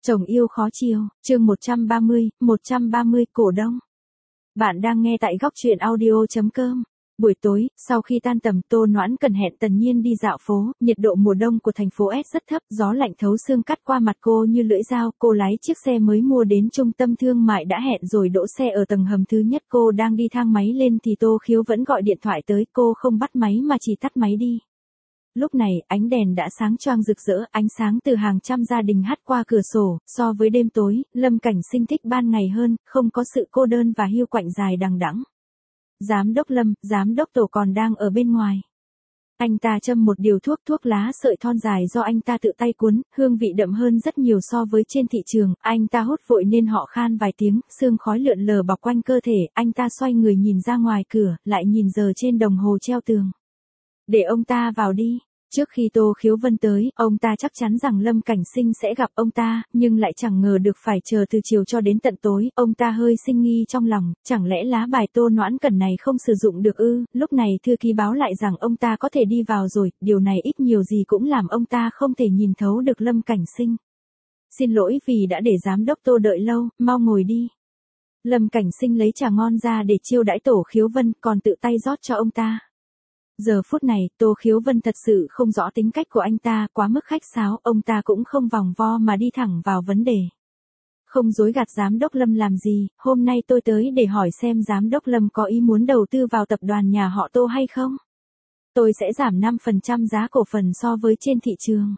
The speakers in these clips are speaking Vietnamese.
Chồng yêu khó chiều, chương 130, cổ đông. Bạn đang nghe tại góc truyện audio.com. Buổi tối, sau khi tan tầm, Tô Noãn Cần hẹn Tần Nhiên đi dạo phố, nhiệt độ mùa đông của thành phố S rất thấp, gió lạnh thấu xương cắt qua mặt cô như lưỡi dao, cô lái chiếc xe mới mua đến trung tâm thương mại đã hẹn rồi đỗ xe ở tầng hầm thứ nhất, cô đang đi thang máy lên thì Tô Khiếu vẫn gọi điện thoại tới, cô không bắt máy mà chỉ tắt máy đi. Lúc này, ánh đèn đã sáng choang rực rỡ, ánh sáng từ hàng trăm gia đình hắt qua cửa sổ, so với đêm tối, Lâm Cảnh Sinh thích ban ngày hơn, không có sự cô đơn và hiu quạnh dài đằng đẵng. Giám đốc Lâm, giám đốc Tổ còn đang ở bên ngoài. Anh ta châm một điều thuốc lá sợi thon dài do anh ta tự tay cuốn, hương vị đậm hơn rất nhiều so với trên thị trường, anh ta hút vội nên họ khan vài tiếng, sương khói lượn lờ bọc quanh cơ thể, anh ta xoay người nhìn ra ngoài cửa, lại nhìn giờ trên đồng hồ treo tường. Để ông ta vào đi. Trước khi Tô Khiếu Vân tới, ông ta chắc chắn rằng Lâm Cảnh Sinh sẽ gặp ông ta, nhưng lại chẳng ngờ được phải chờ từ chiều cho đến tận tối, ông ta hơi sinh nghi trong lòng, chẳng lẽ lá bài Tô Noãn Cần này không sử dụng được ư? Lúc này thư ký báo lại rằng ông ta có thể đi vào rồi, điều này ít nhiều gì cũng làm ông ta không thể nhìn thấu được Lâm Cảnh Sinh. Xin lỗi vì đã để giám đốc Tô đợi lâu, mau ngồi đi. Lâm Cảnh Sinh lấy trà ngon ra để chiêu đãi Tô Khiếu Vân, còn tự tay rót cho ông ta. Giờ phút này, Tô Khiếu Vân thật sự không rõ tính cách của anh ta, quá mức khách sáo, ông ta cũng không vòng vo mà đi thẳng vào vấn đề. Không dối gạt giám đốc Lâm làm gì, hôm nay tôi tới để hỏi xem giám đốc Lâm có ý muốn đầu tư vào tập đoàn nhà họ Tô hay không? Tôi sẽ giảm 5% giá cổ phần so với trên thị trường.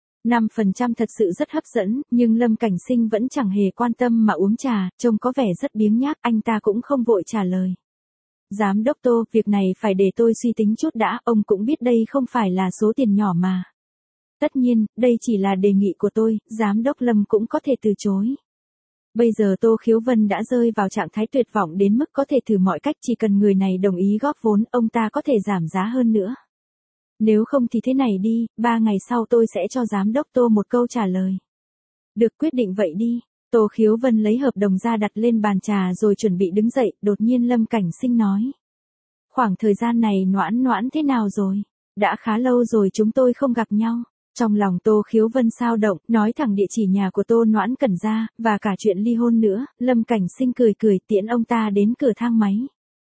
5% thật sự rất hấp dẫn, nhưng Lâm Cảnh Sinh vẫn chẳng hề quan tâm mà uống trà, trông có vẻ rất biếng nhác, anh ta cũng không vội trả lời. Giám đốc Tô, việc này phải để tôi suy tính chút đã, ông cũng biết đây không phải là số tiền nhỏ mà. Tất nhiên, đây chỉ là đề nghị của tôi, giám đốc Lâm cũng có thể từ chối. Bây giờ Tô Khiếu Vân đã rơi vào trạng thái tuyệt vọng đến mức có thể thử mọi cách, chỉ cần người này đồng ý góp vốn, ông ta có thể giảm giá hơn nữa. Nếu không thì thế này đi, 3 ngày sau tôi sẽ cho giám đốc Tô một câu trả lời. Được, quyết định vậy đi. Tô Khiếu Vân lấy hợp đồng ra đặt lên bàn trà rồi chuẩn bị đứng dậy, đột nhiên Lâm Cảnh Sinh nói. Khoảng thời gian này Noãn thế nào rồi? Đã khá lâu rồi chúng tôi không gặp nhau. Trong lòng Tô Khiếu Vân sao động, nói thẳng địa chỉ nhà của Tô Noãn Cần ra, và cả chuyện ly hôn nữa, Lâm Cảnh Sinh cười tiễn ông ta đến cửa thang máy.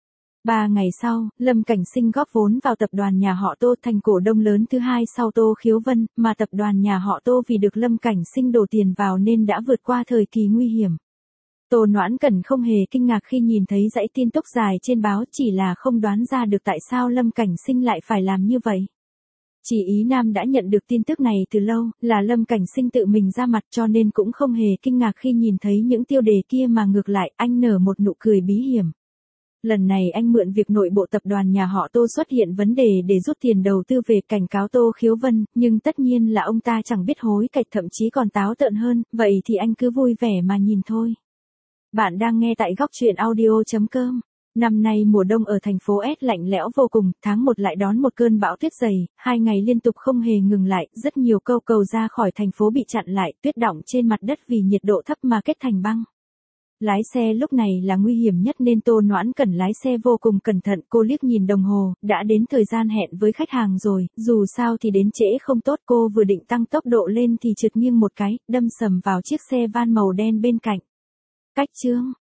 3 ngày sau, Lâm Cảnh Sinh góp vốn vào tập đoàn nhà họ Tô thành cổ đông lớn thứ hai sau Tô Khiếu Vân, mà tập đoàn nhà họ Tô vì được Lâm Cảnh Sinh đổ tiền vào nên đã vượt qua thời kỳ nguy hiểm. Tô Noãn Cần không hề kinh ngạc khi nhìn thấy dãy tin tức dài trên báo, chỉ là không đoán ra được tại sao Lâm Cảnh Sinh lại phải làm như vậy. Chỉ Ý Nam đã nhận được tin tức này từ lâu, là Lâm Cảnh Sinh tự mình ra mặt, cho nên cũng không hề kinh ngạc khi nhìn thấy những tiêu đề kia, mà ngược lại anh nở một nụ cười bí hiểm. Lần này anh mượn việc nội bộ tập đoàn nhà họ Tô xuất hiện vấn đề để rút tiền đầu tư về cảnh cáo Tô Khiếu Vân, nhưng tất nhiên là ông ta chẳng biết hối cải, thậm chí còn táo tợn hơn, vậy thì anh cứ vui vẻ mà nhìn thôi. Bạn đang nghe tại góc truyện audio.com. Năm nay mùa đông ở thành phố S lạnh lẽo vô cùng, tháng 1 lại đón một cơn bão tuyết dày, 2 ngày liên tục không hề ngừng lại, rất nhiều cầu ra khỏi thành phố bị chặn lại, tuyết đọng trên mặt đất vì nhiệt độ thấp mà kết thành băng. Lái xe lúc này là nguy hiểm nhất nên Tô Noãn Cần lái xe vô cùng cẩn thận, cô liếc nhìn đồng hồ, đã đến thời gian hẹn với khách hàng rồi, dù sao thì đến trễ không tốt, cô vừa định tăng tốc độ lên thì trượt nghiêng một cái, đâm sầm vào chiếc xe van màu đen bên cạnh. Cách chương